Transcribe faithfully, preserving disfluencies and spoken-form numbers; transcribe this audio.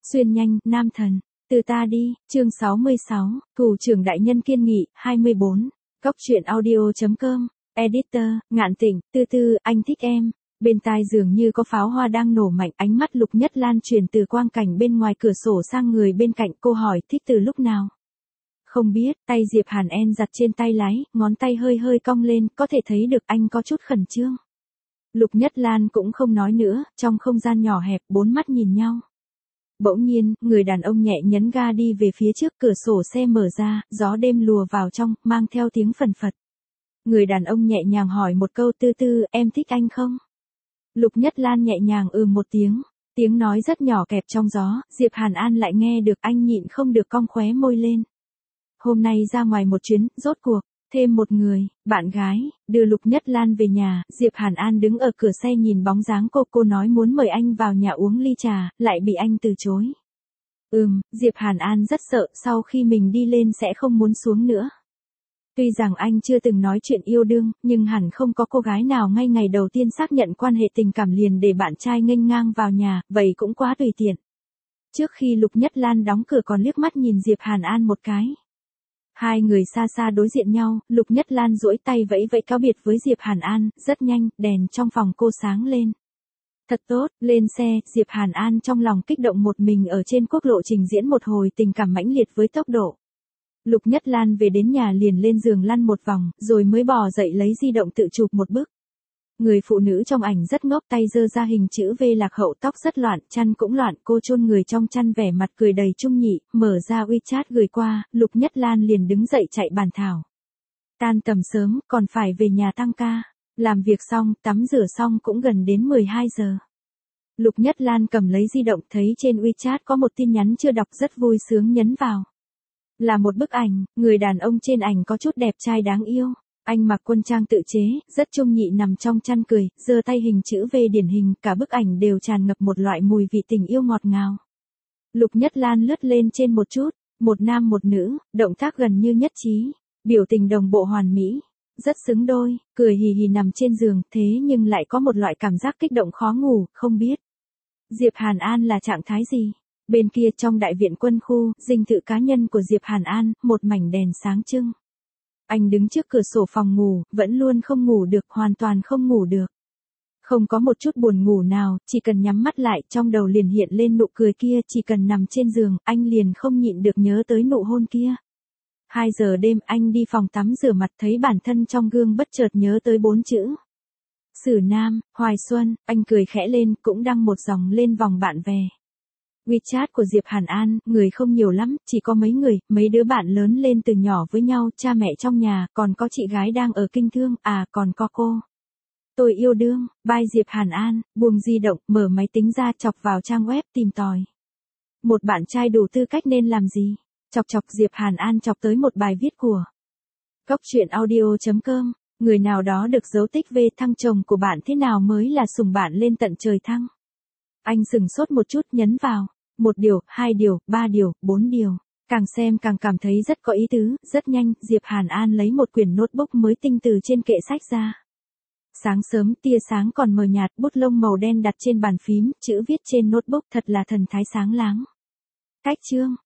Xuyên nhanh, nam thần. Từ ta đi, chương sáu mươi sáu, thủ trưởng đại nhân kiên nghị, hai mươi bốn. Cóc truyện audio chấm com, editor, Ngạn Tịnh, Tư Tư, anh thích em. Bên tai dường như có pháo hoa đang nổ mạnh, ánh mắt Lục Nhất Lan truyền từ quang cảnh bên ngoài cửa sổ sang người bên cạnh, cô hỏi, thích từ lúc nào? Không biết, tay Diệp Hàn En giặt trên tay lái, ngón tay hơi hơi cong lên, có thể thấy được anh có chút khẩn trương. Lục Nhất Lan cũng không nói nữa, trong không gian nhỏ hẹp, bốn mắt nhìn nhau. Bỗng nhiên, người đàn ông nhẹ nhấn ga đi về phía trước, cửa sổ xe mở ra, gió đêm lùa vào trong, mang theo tiếng phần phật. Người đàn ông nhẹ nhàng hỏi một câu, Tư Tư, em thích anh không? Lục Nhất Lan nhẹ nhàng ừ một tiếng, tiếng nói rất nhỏ kẹp trong gió, Diệp Hàn An lại nghe được, anh nhịn không được cong khóe môi lên. Hôm nay ra ngoài một chuyến, rốt cuộc, thêm một người, bạn gái, đưa Lục Nhất Lan về nhà, Diệp Hàn An đứng ở cửa xe nhìn bóng dáng cô, cô nói muốn mời anh vào nhà uống ly trà, lại bị anh từ chối. Ừm, Diệp Hàn An rất sợ, sau khi mình đi lên sẽ không muốn xuống nữa. Tuy rằng anh chưa từng nói chuyện yêu đương, nhưng hẳn không có cô gái nào ngay ngày đầu tiên xác nhận quan hệ tình cảm liền để bạn trai nghênh ngang vào nhà, vậy cũng quá tùy tiện. Trước khi Lục Nhất Lan đóng cửa còn liếc mắt nhìn Diệp Hàn An một cái. Hai người xa xa đối diện nhau, Lục Nhất Lan duỗi tay vẫy vẫy cáo biệt với Diệp Hàn An, rất nhanh, đèn trong phòng cô sáng lên. Thật tốt, lên xe, Diệp Hàn An trong lòng kích động một mình ở trên quốc lộ trình diễn một hồi tình cảm mãnh liệt với tốc độ. Lục Nhất Lan về đến nhà liền lên giường lăn một vòng, rồi mới bò dậy lấy di động tự chụp một bức. Người phụ nữ trong ảnh rất ngốc, tay giơ ra hình chữ V lạc hậu, tóc rất loạn, chăn cũng loạn, cô chôn người trong chăn vẻ mặt cười đầy trung nhị, mở ra WeChat gửi qua, Lục Nhất Lan liền đứng dậy chạy bàn thảo. Tan tầm sớm, còn phải về nhà tăng ca. Làm việc xong, tắm rửa xong cũng gần đến mười hai giờ. Lục Nhất Lan cầm lấy di động, thấy trên WeChat có một tin nhắn chưa đọc, rất vui sướng nhấn vào. Là một bức ảnh, người đàn ông trên ảnh có chút đẹp trai đáng yêu. Anh mặc quân trang tự chế, rất trung nhị nằm trong chăn cười, giơ tay hình chữ V điển hình, cả bức ảnh đều tràn ngập một loại mùi vị tình yêu ngọt ngào. Lục Nhất Lan lướt lên trên một chút, một nam một nữ, động tác gần như nhất trí, biểu tình đồng bộ hoàn mỹ, rất xứng đôi, cười hì hì nằm trên giường, thế nhưng lại có một loại cảm giác kích động khó ngủ, không biết Diệp Hàn An là trạng thái gì. Bên kia trong đại viện quân khu, dinh thự cá nhân của Diệp Hàn An, một mảnh đèn sáng trưng. Anh đứng trước cửa sổ phòng ngủ, vẫn luôn không ngủ được, hoàn toàn không ngủ được. Không có một chút buồn ngủ nào, chỉ cần nhắm mắt lại, trong đầu liền hiện lên nụ cười kia, chỉ cần nằm trên giường, anh liền không nhịn được nhớ tới nụ hôn kia. Hai giờ đêm, anh đi phòng tắm rửa mặt, thấy bản thân trong gương bất chợt nhớ tới bốn chữ. Sử Nam, Hoài Xuân, anh cười khẽ lên, cũng đăng một dòng lên vòng bạn bè. WeChat của Diệp Hàn An, người không nhiều lắm, chỉ có mấy người, mấy đứa bạn lớn lên từ nhỏ với nhau, cha mẹ trong nhà, còn có chị gái đang ở kinh thương, à còn có cô. Tôi yêu đương, bye Diệp Hàn An, buông di động, mở máy tính ra, chọc vào trang web tìm tòi. Một bạn trai đủ tư cách nên làm gì? Chọc chọc Diệp Hàn An chọc tới một bài viết của Cóc truyện audio chấm com, người nào đó được dấu tích về thăng chồng của bạn thế nào mới là sủng bạn lên tận trời thăng. Anh sừng sốt một chút nhấn vào. Một điều, hai điều, ba điều, bốn điều. Càng xem càng cảm thấy rất có ý tứ, rất nhanh, Diệp Hàn An lấy một quyển notebook mới tinh từ trên kệ sách ra. Sáng sớm, tia sáng còn mờ nhạt, bút lông màu đen đặt trên bàn phím, chữ viết trên notebook thật là thần thái sáng láng. Cách chương,